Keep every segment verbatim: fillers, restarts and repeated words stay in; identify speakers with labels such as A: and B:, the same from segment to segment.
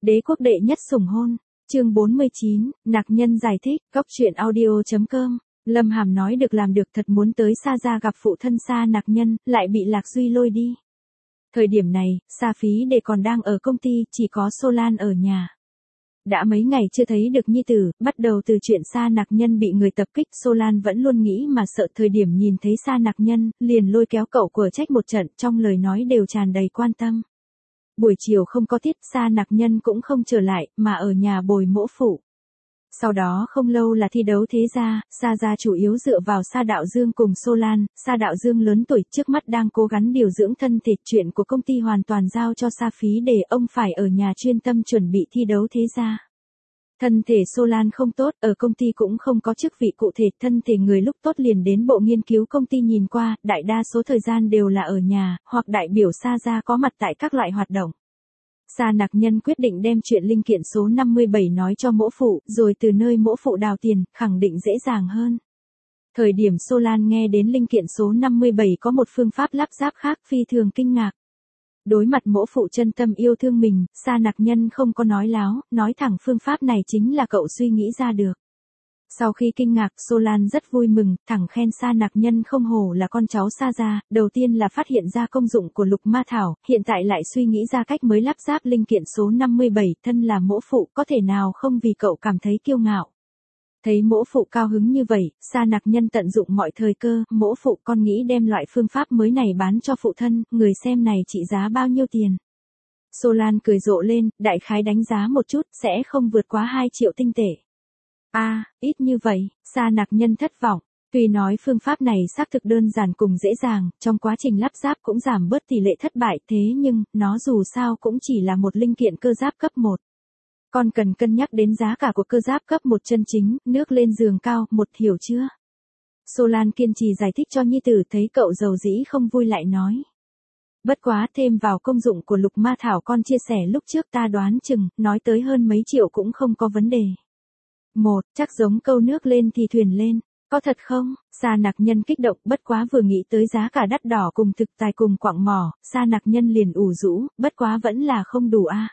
A: Đế quốc đệ nhất sủng hôn, chương bốn mươi chín, nặc nhân giải thích, góc truyện audio.com. Lâm Hàm nói được làm được, thật muốn tới Sa gia gặp phụ thân Sa nặc nhân, lại bị Lạc Duy lôi đi. Thời điểm này, Sa Phí Đề còn đang ở công ty, chỉ có Solan ở nhà. Đã mấy ngày chưa thấy được nhi tử, bắt đầu từ chuyện Sa nặc nhân bị người tập kích, Solan vẫn luôn nghĩ mà sợ, thời điểm nhìn thấy Sa nặc nhân, liền lôi kéo cậu của trách một trận, trong lời nói đều tràn đầy quan tâm. Buổi chiều không có tiết, Sa nặc nhân cũng không trở lại, mà ở nhà bồi mỗ phụ. Sau đó không lâu là thi đấu thế gia, Sa gia chủ yếu dựa vào Sa Đạo Dương cùng Solan, Sa Đạo Dương lớn tuổi trước mắt đang cố gắng điều dưỡng thân thể, chuyện của công ty hoàn toàn giao cho Sa Phí Đề, ông phải ở nhà chuyên tâm chuẩn bị thi đấu thế gia. Thân thể Solan không tốt, ở công ty cũng không có chức vị cụ thể, thân thể người lúc tốt liền đến bộ nghiên cứu công ty nhìn qua, đại đa số thời gian đều là ở nhà, hoặc đại biểu Sa gia có mặt tại các loại hoạt động. Sa nặc nhân quyết định đem chuyện linh kiện số năm mươi bảy nói cho mỗ phụ, rồi từ nơi mỗ phụ đào tiền, khẳng định dễ dàng hơn. Thời điểm Solan nghe đến linh kiện số năm mươi bảy có một phương pháp lắp ráp khác, phi thường kinh ngạc. Đối mặt mỗ phụ chân tâm yêu thương mình, Sa nặc nhân không có nói láo, nói thẳng phương pháp này chính là cậu suy nghĩ ra được. Sau khi kinh ngạc, Solan rất vui mừng, thẳng khen Sa nặc nhân không hổ là con cháu Sa gia, đầu tiên là phát hiện ra công dụng của lục ma thảo, hiện tại lại suy nghĩ ra cách mới lắp ráp linh kiện số năm mươi bảy, thân là mỗ phụ, có thể nào không vì cậu cảm thấy kiêu ngạo. Thấy mỗ phụ cao hứng như vậy, Sa nặc nhân tận dụng mọi thời cơ, mỗ phụ con nghĩ đem loại phương pháp mới này bán cho phụ thân, người xem này trị giá bao nhiêu tiền. Solan cười rộ lên, đại khái đánh giá một chút, sẽ không vượt quá hai triệu tinh tệ. A, à, ít như vậy, Sa nặc nhân thất vọng. Tuy nói phương pháp này xác thực đơn giản cùng dễ dàng, trong quá trình lắp ráp cũng giảm bớt tỷ lệ thất bại, thế nhưng, nó dù sao cũng chỉ là một linh kiện cơ giáp cấp một. Còn cần cân nhắc đến giá cả của cơ giáp cấp một chân chính, nước lên giường cao, một hiểu chưa? Solan kiên trì giải thích cho nhi tử, thấy cậu giàu dĩ không vui lại nói. Bất quá thêm vào công dụng của lục ma thảo, con chia sẻ lúc trước ta đoán chừng, nói tới hơn mấy triệu cũng không có vấn đề. Một, chắc giống câu nước lên thì thuyền lên, có thật không? Sa nặc nhân kích động, bất quá vừa nghĩ tới giá cả đắt đỏ cùng thực tài cùng quặng mỏ, Sa nặc nhân liền ủ rũ, bất quá vẫn là không đủ a. À.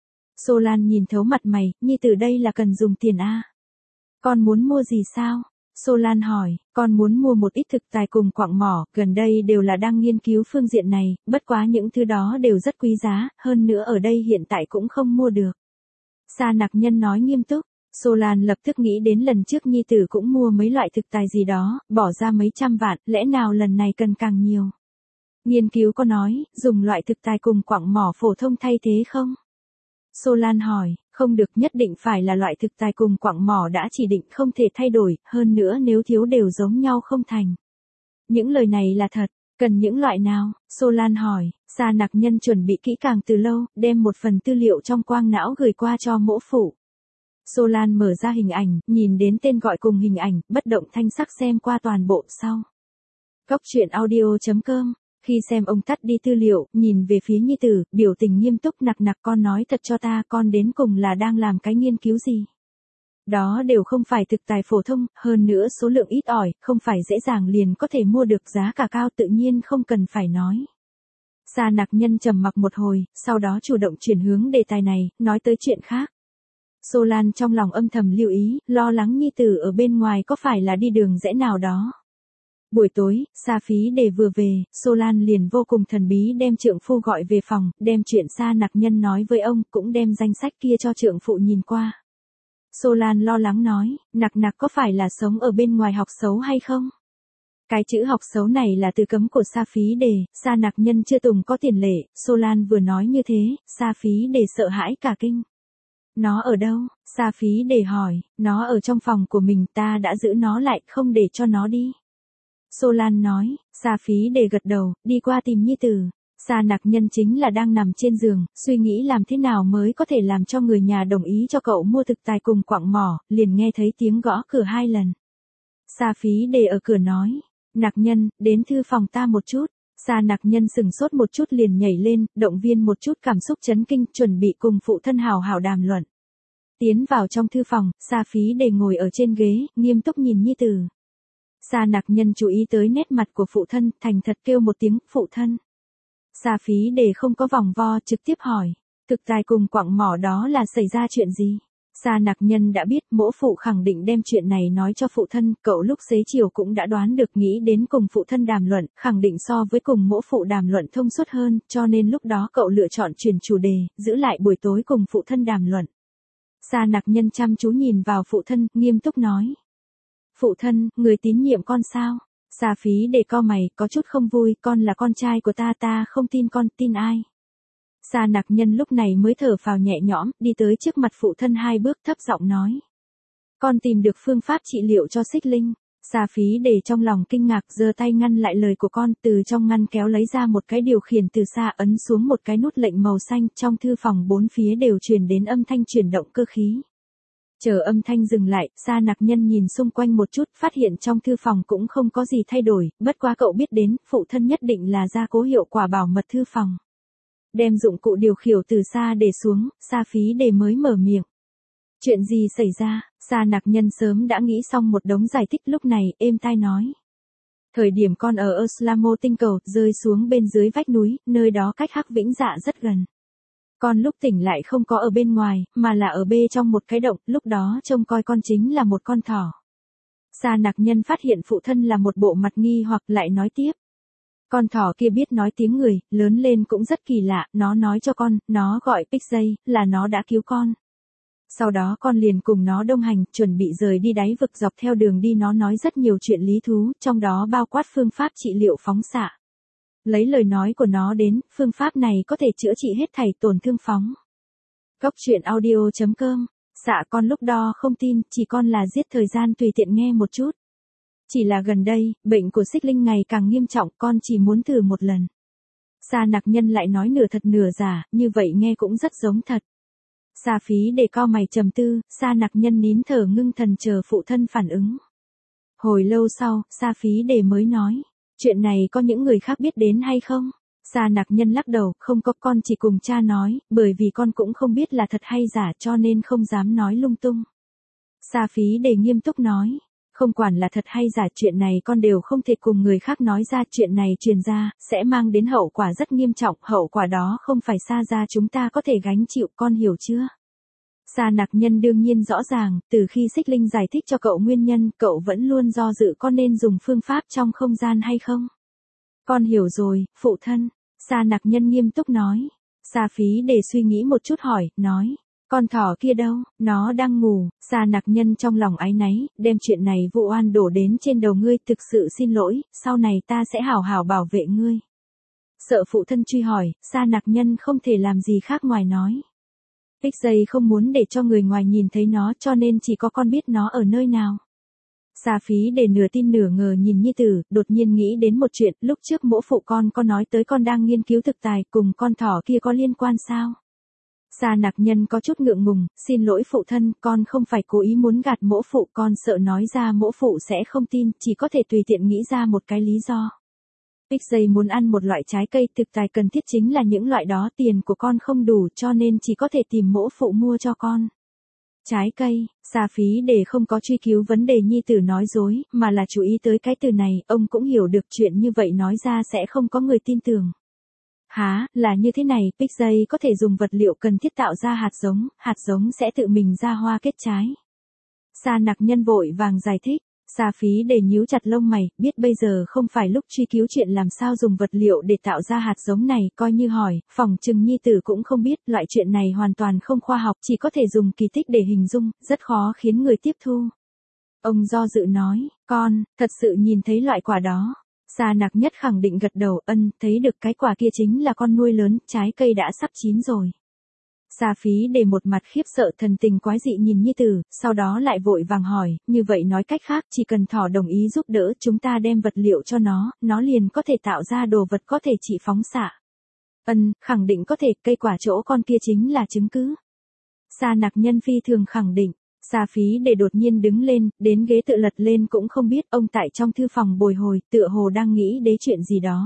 A: Solan nhìn thấu mặt mày, nhi từ đây là cần dùng tiền a. À. Con muốn mua gì sao? Solan hỏi, con muốn mua một ít thực tài cùng quặng mỏ, gần đây đều là đang nghiên cứu phương diện này, bất quá những thứ đó đều rất quý giá, hơn nữa ở đây hiện tại cũng không mua được. Sa nặc nhân nói nghiêm túc. Solan lập tức nghĩ đến lần trước nhi tử cũng mua mấy loại thực tài gì đó, bỏ ra mấy trăm vạn, lẽ nào lần này cần càng nhiều. Nghiên cứu có nói, dùng loại thực tài cùng quặng mỏ phổ thông thay thế không? Solan hỏi, không được, nhất định phải là loại thực tài cùng quặng mỏ đã chỉ định, không thể thay đổi, hơn nữa nếu thiếu đều giống nhau không thành. Những lời này là thật, cần những loại nào? Solan hỏi, Sa nặc nhân chuẩn bị kỹ càng từ lâu, đem một phần tư liệu trong quang não gửi qua cho mỗ phụ. Solan mở ra hình ảnh, nhìn đến tên gọi cùng hình ảnh, bất động thanh sắc xem qua toàn bộ sau. Góc truyện audio.com. Khi xem ông tắt đi tư liệu, nhìn về phía nhi tử, biểu tình nghiêm túc, nặc nặc, con nói thật cho ta, con đến cùng là đang làm cái nghiên cứu gì? Đó đều không phải thực tài phổ thông, hơn nữa số lượng ít ỏi, không phải dễ dàng liền có thể mua được, giá cả cao tự nhiên không cần phải nói. Sa nặc nhân trầm mặc một hồi, sau đó chủ động chuyển hướng đề tài này, nói tới chuyện khác. Solan trong lòng âm thầm lưu ý, lo lắng nhi tử ở bên ngoài có phải là đi đường rẽ nào đó. Buổi tối, Sa Phí Đề vừa về, Solan liền vô cùng thần bí đem trượng phu gọi về phòng, đem chuyện Sa nặc nhân nói với ông, cũng đem danh sách kia cho trượng phụ nhìn qua. Solan lo lắng nói, nặc nặc có phải là sống ở bên ngoài học xấu hay không? Cái chữ học xấu này là từ cấm của Sa Phí Đề, Sa nặc nhân chưa từng có tiền lệ, Solan vừa nói như thế, Sa Phí Đề sợ hãi cả kinh. Nó ở đâu? Sa Phí Đề hỏi, nó ở trong phòng của mình, ta đã giữ nó lại, không để cho nó đi. Solan nói, Sa Phí Đề gật đầu, đi qua tìm nhi tử. Sa nặc nhân chính là đang nằm trên giường, suy nghĩ làm thế nào mới có thể làm cho người nhà đồng ý cho cậu mua thực tài cùng quặng mỏ, liền nghe thấy tiếng gõ cửa hai lần. Sa Phí Đề ở cửa nói, nặc nhân, đến thư phòng ta một chút. Sa nặc nhân sừng sốt một chút liền nhảy lên, động viên một chút cảm xúc chấn kinh, chuẩn bị cùng phụ thân hào hào đàm luận. Tiến vào trong thư phòng, Sa Phí Đề ngồi ở trên ghế, nghiêm túc nhìn nhi tử. Sa nặc nhân chú ý tới nét mặt của phụ thân, thành thật kêu một tiếng, phụ thân. Sa Phí Đề không có vòng vo, trực tiếp hỏi, Thực tài cùng quặng mỏ đó là xảy ra chuyện gì? Sa Nặc Nhân đã biết, mỗ phụ khẳng định đem chuyện này nói cho phụ thân, cậu lúc xế chiều cũng đã đoán được, nghĩ đến cùng phụ thân đàm luận, khẳng định so với cùng mỗ phụ đàm luận thông suốt hơn, cho nên lúc đó cậu lựa chọn chuyển chủ đề, giữ lại buổi tối cùng phụ thân đàm luận. Sa Nặc Nhân chăm chú nhìn vào phụ thân, nghiêm túc nói. Phụ thân, người tín nhiệm con sao? Sa Phí Đề co mày, có chút không vui, con là con trai của ta, ta không tin con, tin ai? Sa Nặc Nhân lúc này mới thở phào nhẹ nhõm, đi tới trước mặt phụ thân hai bước, thấp giọng nói. Con tìm được phương pháp trị liệu cho Xích Linh. Sa Phí Đề trong lòng kinh ngạc, giơ tay ngăn lại lời của con, từ trong ngăn kéo lấy ra một cái điều khiển từ xa, ấn xuống một cái nút lệnh màu xanh, trong thư phòng bốn phía đều truyền đến âm thanh chuyển động cơ khí. Chờ âm thanh dừng lại, Sa Nặc Nhân nhìn xung quanh một chút, phát hiện trong thư phòng cũng không có gì thay đổi, bất quá cậu biết đến, phụ thân nhất định là gia cố hiệu quả bảo mật thư phòng. Đem dụng cụ điều khiển từ xa để xuống, Sa Phí Đề mới mở miệng. Chuyện gì xảy ra? Sa Nặc Nhân sớm đã nghĩ xong một đống giải thích, lúc này, êm tai nói. Thời điểm con ở Oslamo tinh cầu, rơi xuống bên dưới vách núi, nơi đó cách Hắc Vĩnh Dạ rất gần. Con lúc tỉnh lại không có ở bên ngoài, mà là ở bê trong một cái động, lúc đó trông coi con chính là một con thỏ. Sa Nặc Nhân phát hiện phụ thân là một bộ mặt nghi hoặc, lại nói tiếp. Con thỏ kia biết nói tiếng người, lớn lên cũng rất kỳ lạ, nó nói cho con, nó gọi Pixay, là nó đã cứu con. Sau đó con liền cùng nó đồng hành, chuẩn bị rời đi đáy vực, dọc theo đường đi nó nói rất nhiều chuyện lý thú, trong đó bao quát phương pháp trị liệu phóng xạ. Lấy lời nói của nó đến, phương pháp này có thể chữa trị hết thảy tổn thương phóng. Góc truyện audio chấm com. Dạ con lúc đó không tin, chỉ con là giết thời gian tùy tiện nghe một chút. Chỉ là gần đây, bệnh của Xích Linh ngày càng nghiêm trọng, con chỉ muốn thử một lần. Sa Nặc Nhân lại nói nửa thật nửa giả, như vậy nghe cũng rất giống thật. Sa Phí Đề cao mày trầm tư, Sa Nặc Nhân nín thở ngưng thần chờ phụ thân phản ứng. Hồi lâu sau, Sa Phí Đề mới nói, chuyện này có những người khác biết đến hay không? Sa Nặc Nhân lắc đầu, không có, con chỉ cùng cha nói, bởi vì con cũng không biết là thật hay giả cho nên không dám nói lung tung. Sa Phí Đề nghiêm túc nói. Không quản là thật hay giả, chuyện này con đều không thể cùng người khác nói ra, chuyện này truyền ra, sẽ mang đến hậu quả rất nghiêm trọng, hậu quả đó không phải Sa gia chúng ta có thể gánh chịu, con hiểu chưa? Sa Nặc Nhân đương nhiên rõ ràng, từ khi Xích Linh giải thích cho cậu nguyên nhân, cậu vẫn luôn do dự con nên dùng phương pháp trong không gian hay không? Con hiểu rồi, phụ thân. Sa Nặc Nhân nghiêm túc nói. Sa Phí Đề suy nghĩ một chút hỏi, nói. Con thỏ kia đâu, nó đang ngủ. Sa Nặc Nhân trong lòng áy náy, đem chuyện này vụ oan đổ đến trên đầu ngươi, thực sự xin lỗi, sau này ta sẽ hảo hảo bảo vệ ngươi. Sợ phụ thân truy hỏi, Sa Nặc Nhân không thể làm gì khác ngoài nói. Pixay không muốn để cho người ngoài nhìn thấy nó cho nên chỉ có con biết nó ở nơi nào. Sa Phí Đề nửa tin nửa ngờ nhìn nhi tử, đột nhiên nghĩ đến một chuyện, lúc trước mỗ phụ con có nói tới con đang nghiên cứu thực tài, cùng con thỏ kia có liên quan sao? Sa Nặc Nhân có chút ngượng ngùng, xin lỗi phụ thân, con không phải cố ý muốn gạt mỗ phụ, con sợ nói ra mỗ phụ sẽ không tin, chỉ có thể tùy tiện nghĩ ra một cái lý do. Pixay muốn ăn một loại trái cây, thực tài cần thiết chính là những loại đó, tiền của con không đủ cho nên chỉ có thể tìm mỗ phụ mua cho con. Trái cây, Sa Phí Đề không có truy cứu vấn đề nhi tử nói dối, mà là chú ý tới cái từ này, ông cũng hiểu được chuyện như vậy nói ra sẽ không có người tin tưởng. Hả, là như thế này, Pixay có thể dùng vật liệu cần thiết tạo ra hạt giống, hạt giống sẽ tự mình ra hoa kết trái. Sa Nặc Nhân vội vàng giải thích. Sa Phí Đề nhíu chặt lông mày, biết bây giờ không phải lúc truy cứu chuyện làm sao dùng vật liệu để tạo ra hạt giống này, coi như hỏi, phỏng chừng nhi tử cũng không biết, loại chuyện này hoàn toàn không khoa học, chỉ có thể dùng kỳ tích để hình dung, rất khó khiến người tiếp thu. Ông do dự nói, con, thật sự nhìn thấy loại quả đó. Sa Nặc Nhất khẳng định gật đầu, ân, thấy được cái quả kia chính là con nuôi lớn, trái cây đã sắp chín rồi. Sa Phí Đề một mặt khiếp sợ, thần tình quái dị nhìn nhi tử, sau đó lại vội vàng hỏi, như vậy nói cách khác, chỉ cần thỏ đồng ý giúp đỡ, chúng ta đem vật liệu cho nó, nó liền có thể tạo ra đồ vật có thể trị phóng xạ. Ân, khẳng định có thể, cây quả chỗ con kia chính là chứng cứ. Sa Nặc Nhân phi thường khẳng định. Sa Phí Đề đột nhiên đứng lên, đến ghế tự lật lên cũng không biết, ông tại trong thư phòng bồi hồi, tựa hồ đang nghĩ đến chuyện gì đó.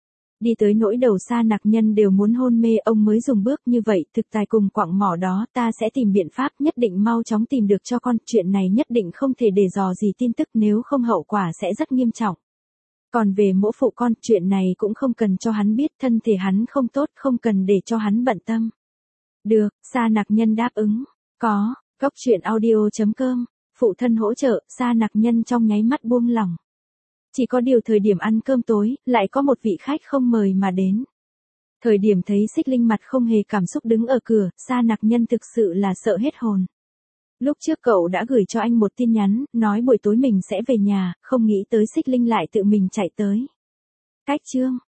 A: Đi tới nỗi đầu Sa Nặc Nhân đều muốn hôn mê, ông mới dùng bước như vậy, thực tài cùng quặng mỏ đó, ta sẽ tìm biện pháp, nhất định mau chóng tìm được cho con, chuyện này nhất định không thể để dò gì tin tức, nếu không hậu quả sẽ rất nghiêm trọng. Còn về mỗ phụ con, chuyện này cũng không cần cho hắn biết, thân thể hắn không tốt, không cần để cho hắn bận tâm. Được, Sa Nặc Nhân đáp ứng. Có, cốc truyện audio chấm com, phụ thân hỗ trợ, Sa Nặc Nhân trong nháy mắt buông lỏng. Chỉ có điều thời điểm ăn cơm tối, lại có một vị khách không mời mà đến. Thời điểm thấy Xích Linh mặt không hề cảm xúc đứng ở cửa, Sa Nặc Nhân thực sự là sợ hết hồn. Lúc trước cậu đã gửi cho anh một tin nhắn, nói buổi tối mình sẽ về nhà, không nghĩ tới Xích Linh lại tự mình chạy tới. Cách chương